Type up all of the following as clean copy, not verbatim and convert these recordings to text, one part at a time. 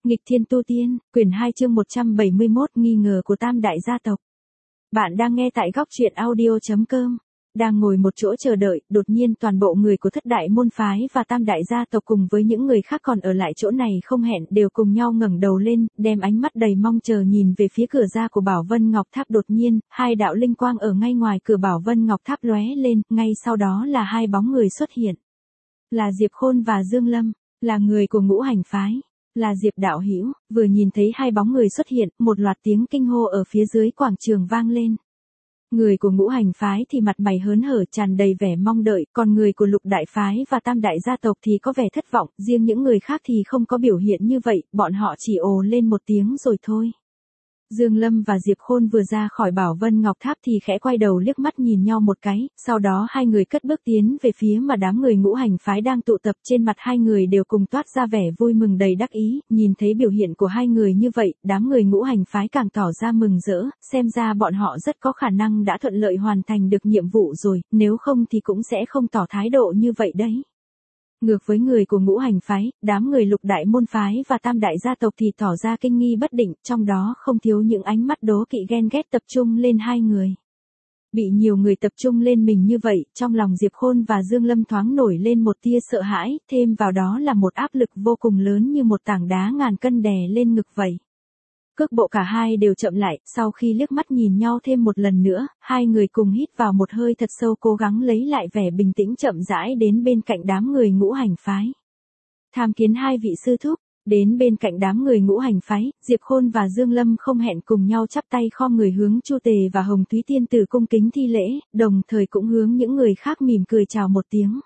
Nghịch thiên tu tiên, quyển 2 chương 171 nghi ngờ của tam đại gia tộc. Bạn đang nghe tại góc truyện audio.com. Đang ngồi một chỗ chờ đợi, đột nhiên toàn bộ người của thất đại môn phái và tam đại gia tộc cùng với những người khác còn ở lại chỗ này không hẹn đều cùng nhau ngẩng đầu lên, đem ánh mắt đầy mong chờ nhìn về phía cửa ra của Bảo Vân Ngọc Tháp. Đột nhiên, hai đạo linh quang ở ngay ngoài cửa Bảo Vân Ngọc Tháp lóe lên, ngay sau đó là hai bóng người xuất hiện. Là Diệp Khôn và Dương Lâm, là người của Ngũ Hành phái. Là Diệp đạo hữu. Vừa nhìn thấy hai bóng người xuất hiện, một loạt tiếng kinh hô ở phía dưới quảng trường vang lên. Người của Ngũ Hành phái thì mặt mày hớn hở tràn đầy vẻ mong đợi, còn người của Lục đại phái và Tam đại gia tộc thì có vẻ thất vọng, riêng những người khác thì không có biểu hiện như vậy, bọn họ chỉ ồ lên một tiếng rồi thôi. Dương Lâm và Diệp Khôn vừa ra khỏi Bảo Vân Ngọc Tháp thì khẽ quay đầu liếc mắt nhìn nhau một cái, sau đó hai người cất bước tiến về phía mà đám người Ngũ Hành phái đang tụ tập. Trên mặt hai người đều cùng toát ra vẻ vui mừng đầy đắc ý, nhìn thấy biểu hiện của hai người như vậy, đám người Ngũ Hành phái càng tỏ ra mừng rỡ, xem ra bọn họ rất có khả năng đã thuận lợi hoàn thành được nhiệm vụ rồi, nếu không thì cũng sẽ không tỏ thái độ như vậy đấy. Ngược với người của Ngũ Hành phái, đám người Lục đại môn phái và Tam đại gia tộc thì tỏ ra kinh nghi bất định, trong đó không thiếu những ánh mắt đố kỵ ghen ghét tập trung lên hai người. Bị nhiều người tập trung lên mình như vậy, trong lòng Diệp Khôn và Dương Lâm thoáng nổi lên một tia sợ hãi, thêm vào đó là một áp lực vô cùng lớn như một tảng đá ngàn cân đè lên ngực vậy. Cước bộ cả hai đều chậm lại, sau khi liếc mắt nhìn nhau thêm một lần nữa, hai người cùng hít vào một hơi thật sâu cố gắng lấy lại vẻ bình tĩnh chậm rãi đến bên cạnh đám người Ngũ Hành phái. Tham kiến hai vị sư thúc. Đến bên cạnh đám người Ngũ Hành phái, Diệp Khôn và Dương Lâm không hẹn cùng nhau chắp tay khom người hướng Chu Tề và Hồng Thúy Tiên Tử cung kính thi lễ, đồng thời cũng hướng những người khác mỉm cười chào một tiếng.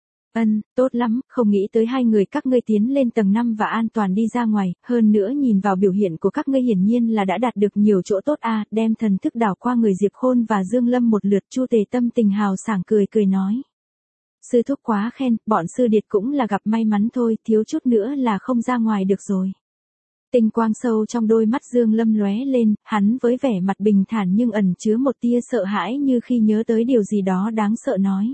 Tốt lắm, không nghĩ tới hai người các ngươi tiến lên tầng 5 và an toàn đi ra ngoài, hơn nữa nhìn vào biểu hiện của các ngươi hiển nhiên là đã đạt được nhiều chỗ tốt đem thần thức đảo qua người Diệp Khôn và Dương Lâm một lượt. Chu Tề tâm tình hào sảng cười nói. Sư thúc quá khen, bọn sư điệt cũng là gặp may mắn thôi, thiếu chút nữa là không ra ngoài được rồi. Tinh quang sâu trong đôi mắt Dương Lâm lóe lên, hắn với vẻ mặt bình thản nhưng ẩn chứa một tia sợ hãi như khi nhớ tới điều gì đó đáng sợ nói.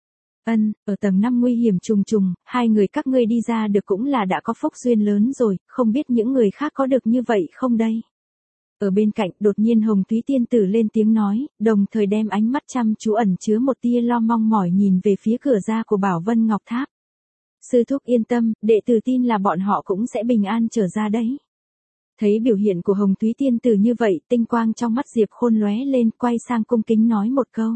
Ở tầng 5 nguy hiểm trùng trùng, hai người các ngươi đi ra được cũng là đã có phúc duyên lớn rồi, không biết những người khác có được như vậy không đây? Ở bên cạnh, đột nhiên Hồng Thúy Tiên Tử lên tiếng nói, đồng thời đem ánh mắt chăm chú ẩn chứa một tia lo mong mỏi nhìn về phía cửa ra của Bảo Vân Ngọc Tháp. Sư thúc yên tâm, đệ tử tin là bọn họ cũng sẽ bình an trở ra đấy. Thấy biểu hiện của Hồng Thúy Tiên Tử như vậy, tinh quang trong mắt Diệp Khôn lóe lên, quay sang cung kính nói một câu.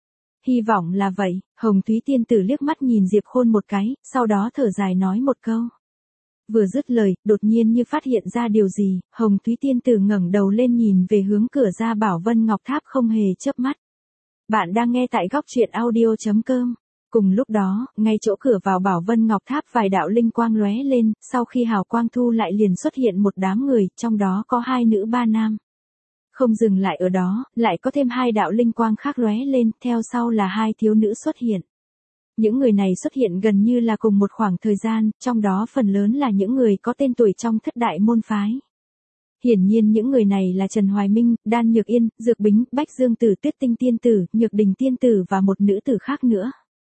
Hy vọng là vậy. Hồng Thúy Tiên Tử liếc mắt nhìn Diệp Khôn một cái, sau đó thở dài nói một câu. Vừa dứt lời, đột nhiên như phát hiện ra điều gì, Hồng Thúy Tiên Tử ngẩng đầu lên nhìn về hướng cửa ra Bảo Vân Ngọc Tháp không hề chớp mắt. Bạn đang nghe tại góc truyện audio.com. Cùng lúc đó, ngay chỗ cửa vào Bảo Vân Ngọc Tháp vài đạo linh quang lóe lên, sau khi hào quang thu lại liền xuất hiện một đám người, trong đó có 2 nữ 3 nam. Không dừng lại ở đó, lại có thêm 2 đạo linh quang khác lóe lên, theo sau là 2 thiếu nữ xuất hiện. Những người này xuất hiện gần như là cùng một khoảng thời gian, trong đó phần lớn là những người có tên tuổi trong thất đại môn phái. Hiển nhiên những người này là Trần Hoài Minh, Đan Nhược Yên, Dược Bính, Bách Dương Tử, Tuyết Tinh Tiên Tử, Nhược Đình Tiên Tử và một nữ tử khác nữa.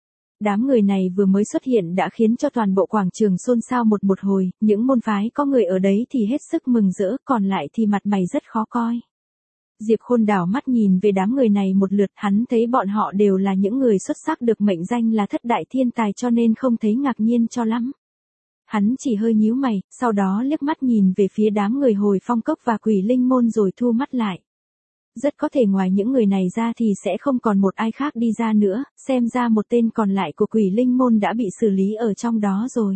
Đám người này vừa mới xuất hiện đã khiến cho toàn bộ quảng trường xôn xao một hồi, những môn phái có người ở đấy thì hết sức mừng rỡ, còn lại thì mặt mày rất khó coi. Diệp Khôn đảo mắt nhìn về đám người này một lượt, hắn thấy bọn họ đều là những người xuất sắc được mệnh danh là thất đại thiên tài cho nên không thấy ngạc nhiên cho lắm. Hắn chỉ hơi nhíu mày, sau đó liếc mắt nhìn về phía đám người Hồi Phong Cốc và Quỷ Linh Môn rồi thu mắt lại. Rất có thể ngoài những người này ra thì sẽ không còn một ai khác đi ra nữa, xem ra một tên còn lại của Quỷ Linh Môn đã bị xử lý ở trong đó rồi.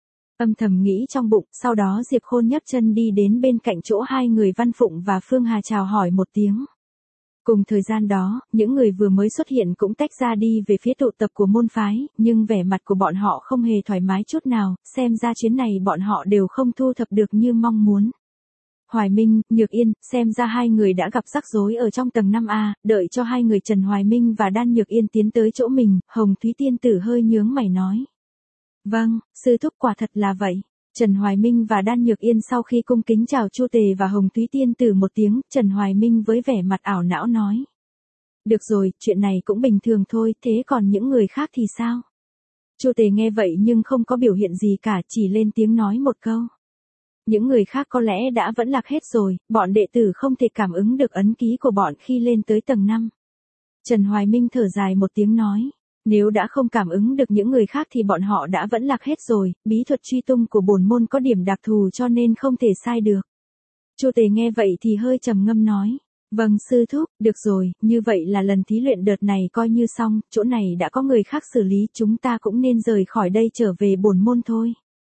Âm thầm nghĩ trong bụng, sau đó Diệp Khôn nhấc chân đi đến bên cạnh chỗ hai người Văn Phụng và Phương Hà chào hỏi một tiếng. Cùng thời gian đó, những người vừa mới xuất hiện cũng tách ra đi về phía tụ tập của môn phái, nhưng vẻ mặt của bọn họ không hề thoải mái chút nào, xem ra chuyến này bọn họ đều không thu thập được như mong muốn. Hoài Minh, Nhược Yên, xem ra hai người đã gặp rắc rối ở trong tầng 5A, đợi cho hai người Trần Hoài Minh và Đan Nhược Yên tiến tới chỗ mình, Hồng Thúy Tiên Tử hơi nhướng mày nói. Vâng, sư thúc quả thật là vậy. Trần Hoài Minh và Đan Nhược Yên sau khi cung kính chào Chu Tề và Hồng Thúy Tiên Tử một tiếng, Trần Hoài Minh với vẻ mặt ảo não nói. Được rồi, chuyện này cũng bình thường thôi, thế còn những người khác thì sao? Chu Tề nghe vậy nhưng không có biểu hiện gì cả, chỉ lên tiếng nói một câu. Những người khác có lẽ đã vẫn lạc hết rồi, bọn đệ tử không thể cảm ứng được ấn ký của bọn khi lên tới tầng 5. Trần Hoài Minh thở dài một tiếng nói, nếu đã không cảm ứng được những người khác thì bọn họ đã vẫn lạc hết rồi, bí thuật truy tung của bổn môn có điểm đặc thù cho nên không thể sai được. Chu Tề nghe vậy thì hơi trầm ngâm nói, vâng sư thúc, được rồi, như vậy là lần thí luyện đợt này coi như xong, chỗ này đã có người khác xử lý, chúng ta cũng nên rời khỏi đây trở về bổn môn thôi.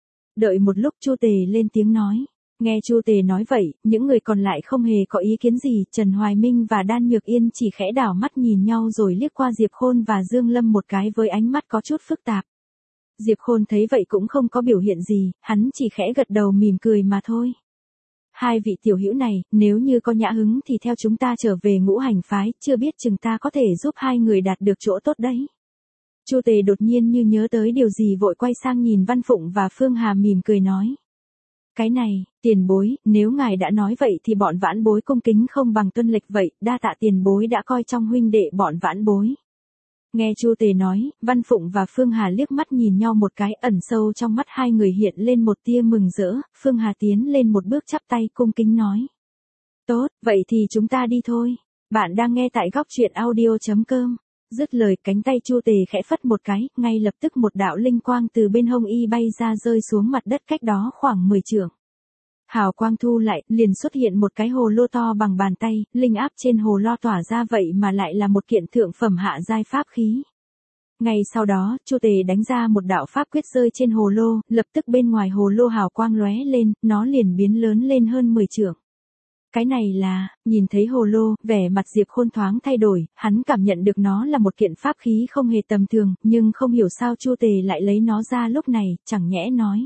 Đợi một lúc Chu Tề lên tiếng nói. Nghe Chu Tề nói vậy, những người còn lại không hề có ý kiến gì, Trần Hoài Minh và Đan Nhược Yên chỉ khẽ đảo mắt nhìn nhau rồi liếc qua Diệp Khôn và Dương Lâm một cái với ánh mắt có chút phức tạp. Diệp Khôn thấy vậy cũng không có biểu hiện gì, hắn chỉ khẽ gật đầu mỉm cười mà thôi. Hai vị tiểu hữu này, nếu như có nhã hứng thì theo chúng ta trở về Ngũ Hành phái, chưa biết chừng ta có thể giúp hai người đạt được chỗ tốt đấy. Chu Tề đột nhiên như nhớ tới điều gì vội quay sang nhìn Văn Phụng và Phương Hà mỉm cười nói. Cái này, tiền bối, nếu ngài đã nói vậy thì bọn vãn bối cung kính không bằng tuân lệnh vậy, đa tạ tiền bối đã coi trong huynh đệ bọn vãn bối. Nghe Chu Tề nói, Văn Phụng và Phương Hà liếc mắt nhìn nhau một cái, ẩn sâu trong mắt hai người hiện lên một tia mừng rỡ, Phương Hà tiến lên một bước chắp tay cung kính nói. Tốt, vậy thì chúng ta đi thôi. Bạn đang nghe tại góc truyện audio.com. Dứt lời cánh tay Chu Tề khẽ phất một cái, ngay lập tức một đạo linh quang từ bên hông y bay ra rơi xuống mặt đất cách đó khoảng 10 trượng. Hào quang thu lại, liền xuất hiện một cái hồ lô to bằng bàn tay, linh áp trên hồ lo tỏa ra vậy mà lại là một kiện thượng phẩm hạ giai pháp khí. Ngay sau đó, Chu Tề đánh ra một đạo pháp quyết rơi trên hồ lô, lập tức bên ngoài hồ lô hào quang lóe lên, nó liền biến lớn lên hơn 10 trượng. Cái này là, nhìn thấy hồ lô, vẻ mặt Diệp Khôn thoáng thay đổi, hắn cảm nhận được nó là một kiện pháp khí không hề tầm thường, nhưng không hiểu sao Chu Tề lại lấy nó ra lúc này, chẳng nhẽ nói.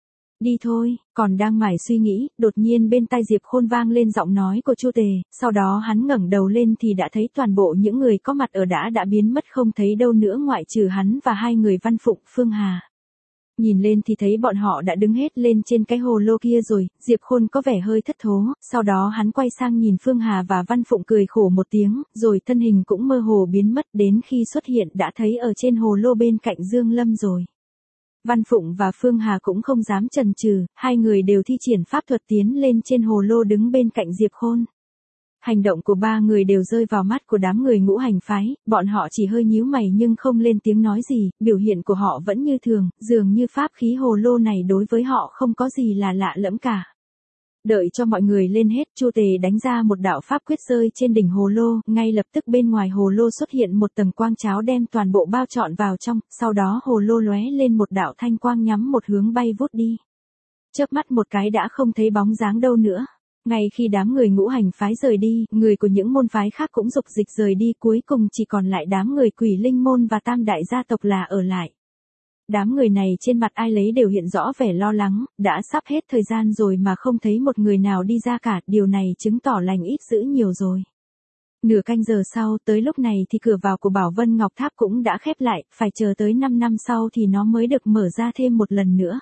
Đi thôi, còn đang mải suy nghĩ, đột nhiên bên tai Diệp Khôn vang lên giọng nói của Chu Tề, sau đó hắn ngẩng đầu lên thì đã thấy toàn bộ những người có mặt ở đã biến mất không thấy đâu nữa ngoại trừ hắn và hai người Văn Phụng, Phương Hà. Nhìn lên thì thấy bọn họ đã đứng hết lên trên cái hồ lô kia rồi, Diệp Khôn có vẻ hơi thất thố, sau đó hắn quay sang nhìn Phương Hà và Văn Phụng cười khổ một tiếng, rồi thân hình cũng mơ hồ biến mất đến khi xuất hiện đã thấy ở trên hồ lô bên cạnh Dương Lâm rồi. Văn Phụng và Phương Hà cũng không dám chần chừ, hai người đều thi triển pháp thuật tiến lên trên hồ lô đứng bên cạnh Diệp Khôn. Hành động của ba người đều rơi vào mắt của đám người Ngũ Hành phái, bọn họ chỉ hơi nhíu mày nhưng không lên tiếng nói gì, biểu hiện của họ vẫn như thường, dường như pháp khí hồ lô này đối với họ không có gì là lạ lẫm cả. Đợi cho mọi người lên hết, Chu Tề đánh ra một đạo pháp quyết rơi trên đỉnh hồ lô, ngay lập tức bên ngoài hồ lô xuất hiện một tầng quang cháo đem toàn bộ bao trọn vào trong, sau đó hồ lô lóe lên một đạo thanh quang nhắm một hướng bay vút đi. Chớp mắt một cái đã không thấy bóng dáng đâu nữa. Ngay khi đám người Ngũ Hành phái rời đi, người của những môn phái khác cũng dục dịch rời đi, cuối cùng chỉ còn lại đám người Quỷ Linh môn và Tam đại gia tộc là ở lại. Đám người này trên mặt ai lấy đều hiện rõ vẻ lo lắng, đã sắp hết thời gian rồi mà không thấy một người nào đi ra cả, điều này chứng tỏ lành ít dữ nhiều rồi. Nửa canh giờ sau, tới lúc này thì cửa vào của Bảo Vân Ngọc Tháp cũng đã khép lại, phải chờ tới 5 năm sau thì nó mới được mở ra thêm một lần nữa.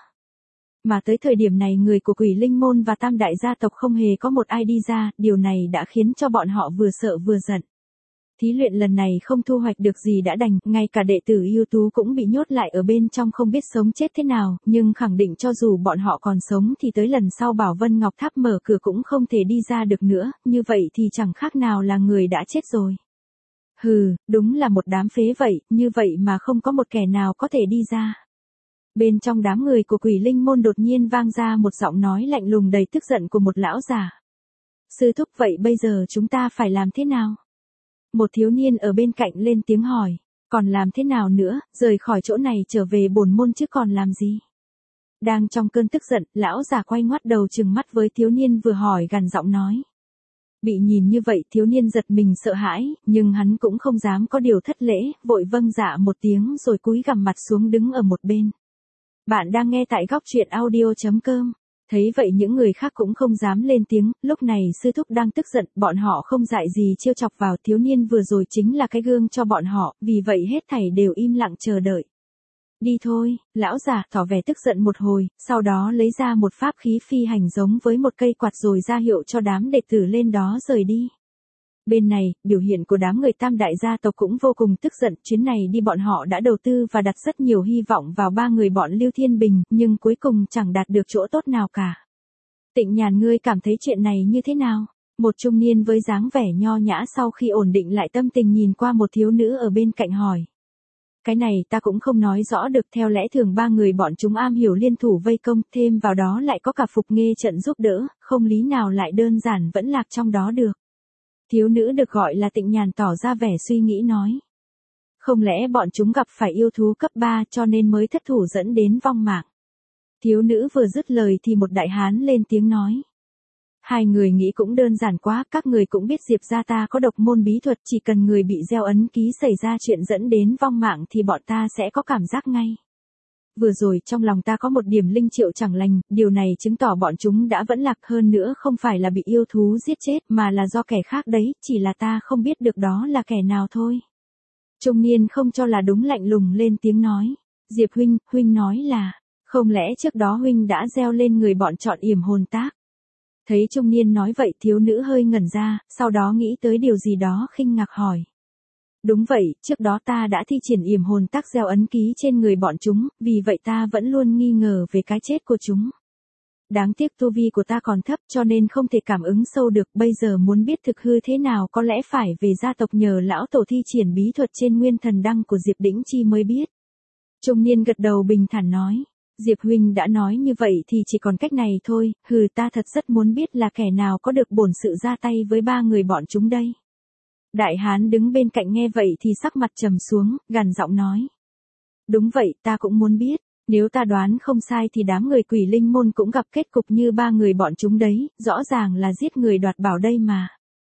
Mà tới thời điểm này người của Quỷ Linh môn và Tam đại gia tộc không hề có một ai đi ra, điều này đã khiến cho bọn họ vừa sợ vừa giận. Thí luyện lần này không thu hoạch được gì đã đành, ngay cả đệ tử ưu tú cũng bị nhốt lại ở bên trong không biết sống chết thế nào, nhưng khẳng định cho dù bọn họ còn sống thì tới lần sau Bảo Vân Ngọc Tháp mở cửa cũng không thể đi ra được nữa, như vậy thì chẳng khác nào là người đã chết rồi. Hừ, đúng là một đám phế vậy, như vậy mà không có một kẻ nào có thể đi ra. Bên trong đám người của Quỷ Linh môn đột nhiên vang ra một giọng nói lạnh lùng đầy tức giận của một lão già. Sư thúc, vậy bây giờ chúng ta phải làm thế nào? Một thiếu niên ở bên cạnh lên tiếng hỏi, còn làm thế nào nữa, rời khỏi chỗ này trở về bổn môn chứ còn làm gì? Đang trong cơn tức giận, lão già quay ngoắt đầu trừng mắt với thiếu niên vừa hỏi gằn giọng nói. Bị nhìn như vậy thiếu niên giật mình sợ hãi, nhưng hắn cũng không dám có điều thất lễ, vội vâng dạ một tiếng rồi cúi gằm mặt xuống đứng ở một bên. Bạn đang nghe tại góc truyện audio.com. Thấy vậy những người khác cũng không dám lên tiếng, lúc này sư thúc đang tức giận, bọn họ không dại gì trêu chọc vào thiếu niên vừa rồi chính là cái gương cho bọn họ, vì vậy hết thảy đều im lặng chờ đợi. Đi thôi, lão già tỏ vẻ tức giận một hồi, sau đó lấy ra một pháp khí phi hành giống với một cây quạt rồi ra hiệu cho đám đệ tử lên đó rời đi. Bên này, biểu hiện của đám người Tam đại gia tộc cũng vô cùng tức giận, chuyến này đi bọn họ đã đầu tư và đặt rất nhiều hy vọng vào ba người bọn Lưu Thiên Bình, nhưng cuối cùng chẳng đạt được chỗ tốt nào cả. Tịnh Nhàn, ngươi cảm thấy chuyện này như thế nào? Một trung niên với dáng vẻ nho nhã sau khi ổn định lại tâm tình nhìn qua một thiếu nữ ở bên cạnh hỏi. Cái này ta cũng không nói rõ được, theo lẽ thường ba người bọn chúng am hiểu liên thủ vây công, thêm vào đó lại có cả Phục Nghê trận giúp đỡ, không lý nào lại đơn giản vẫn lạc trong đó được. Thiếu nữ được gọi là Tịnh Nhàn tỏ ra vẻ suy nghĩ nói. Không lẽ bọn chúng gặp phải yêu thú cấp 3 cho nên mới thất thủ dẫn đến vong mạng? Thiếu nữ vừa dứt lời thì một đại hán lên tiếng nói. Hai người nghĩ cũng đơn giản quá, các người cũng biết Diệp gia ta có độc môn bí thuật, chỉ cần người bị gieo ấn ký xảy ra chuyện dẫn đến vong mạng thì bọn ta sẽ có cảm giác ngay. Vừa rồi trong lòng ta có một điểm linh triệu chẳng lành, điều này chứng tỏ bọn chúng đã vẫn lạc, hơn nữa không phải là bị yêu thú giết chết mà là do kẻ khác đấy, chỉ là ta không biết được đó là kẻ nào thôi. Trung niên không cho là đúng lạnh lùng lên tiếng nói. Diệp huynh, huynh nói là, không lẽ trước đó huynh đã gieo lên người bọn chọn yểm hồn tác? Thấy trung niên nói vậy thiếu nữ hơi ngẩn ra, sau đó nghĩ tới điều gì đó khinh ngạc hỏi. Đúng vậy, trước đó ta đã thi triển yểm hồn tác gieo ấn ký trên người bọn chúng, vì vậy ta vẫn luôn nghi ngờ về cái chết của chúng. Đáng tiếc tu vi của ta còn thấp cho nên không thể cảm ứng sâu được, bây giờ muốn biết thực hư thế nào có lẽ phải về gia tộc nhờ lão tổ thi triển bí thuật trên nguyên thần đăng của Diệp Đĩnh Chi mới biết. Trung niên gật đầu bình thản nói. Diệp huynh đã nói như vậy thì chỉ còn cách này thôi, ta thật rất muốn biết là kẻ nào có được bổn sự ra tay với ba người bọn chúng đây. Đại hán đứng bên cạnh nghe vậy thì sắc mặt trầm xuống, gằn giọng nói. Đúng vậy, ta cũng muốn biết, nếu ta đoán không sai thì đám người Quỷ Linh môn cũng gặp kết cục như ba người bọn chúng đấy, rõ ràng là giết người đoạt bảo đây mà.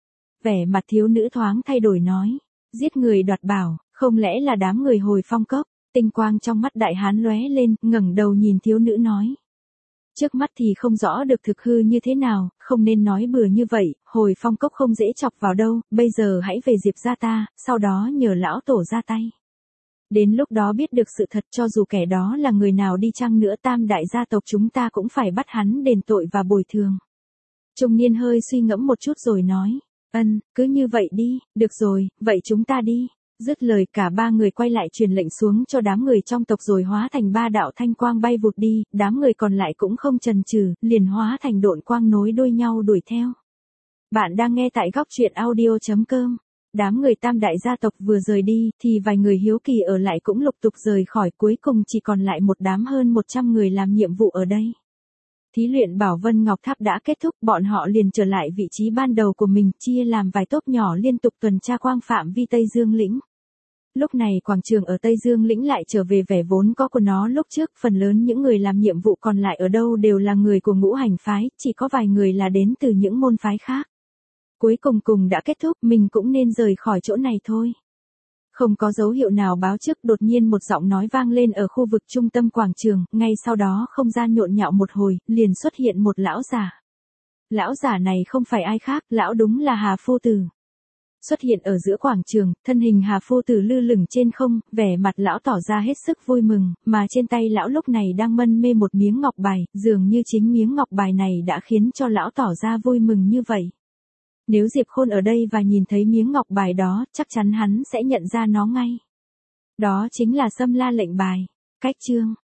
Vẻ mặt thiếu nữ thoáng thay đổi nói, giết người đoạt bảo, không lẽ là đám người Hồi Phong Cốc? Tinh quang trong mắt đại hán lóe lên, ngẩng đầu nhìn thiếu nữ nói. Trước mắt thì không rõ được thực hư như thế nào, không nên nói bừa như vậy, Hồi Phong Cốc không dễ chọc vào đâu, bây giờ hãy về Diệp gia ta, sau đó nhờ lão tổ ra tay. Đến lúc đó biết được sự thật, cho dù kẻ đó là người nào đi chăng nữa tam đại gia tộc chúng ta cũng phải bắt hắn đền tội và bồi thường. Trung niên hơi suy ngẫm một chút rồi nói. Cứ như vậy đi, được rồi, vậy chúng ta đi. Dứt lời cả ba người quay lại truyền lệnh xuống cho đám người trong tộc rồi hóa thành ba đạo thanh quang bay vụt đi, đám người còn lại cũng không chần chừ, liền hóa thành độn quang nối đuôi nhau đuổi theo. Bạn đang nghe tại góc truyện audio.com. Đám người tam đại gia tộc vừa rời đi, thì vài người hiếu kỳ ở lại cũng lục tục rời khỏi, cuối cùng chỉ còn lại một đám hơn 100 người làm nhiệm vụ ở đây. Thí luyện Bảo Vân Ngọc Tháp đã kết thúc, bọn họ liền trở lại vị trí ban đầu của mình, chia làm vài tốp nhỏ liên tục tuần tra quang phạm vi Tây Dương Lĩnh. Lúc này quảng trường ở Tây Dương Lĩnh lại trở về vẻ vốn có của nó lúc trước, phần lớn những người làm nhiệm vụ còn lại ở đâu đều là người của ngũ hành phái, chỉ có vài người là đến từ những môn phái khác. Cuối cùng đã kết thúc, mình cũng nên rời khỏi chỗ này thôi. Không có dấu hiệu nào báo trước, đột nhiên một giọng nói vang lên ở khu vực trung tâm quảng trường, ngay sau đó không gian nhộn nhạo một hồi, liền xuất hiện một lão giả. Lão giả này không phải ai khác, lão đúng là Hà Phu Tử. Xuất hiện ở giữa quảng trường, thân hình Hà Phu Tử lơ lửng trên không, vẻ mặt lão tỏ ra hết sức vui mừng, mà trên tay lão lúc này đang mân mê một miếng ngọc bài, dường như chính miếng ngọc bài này đã khiến cho lão tỏ ra vui mừng như vậy. Nếu Diệp Khôn ở đây và nhìn thấy miếng ngọc bài đó, chắc chắn hắn sẽ nhận ra nó ngay. Đó chính là Sâm La lệnh bài. Cách chương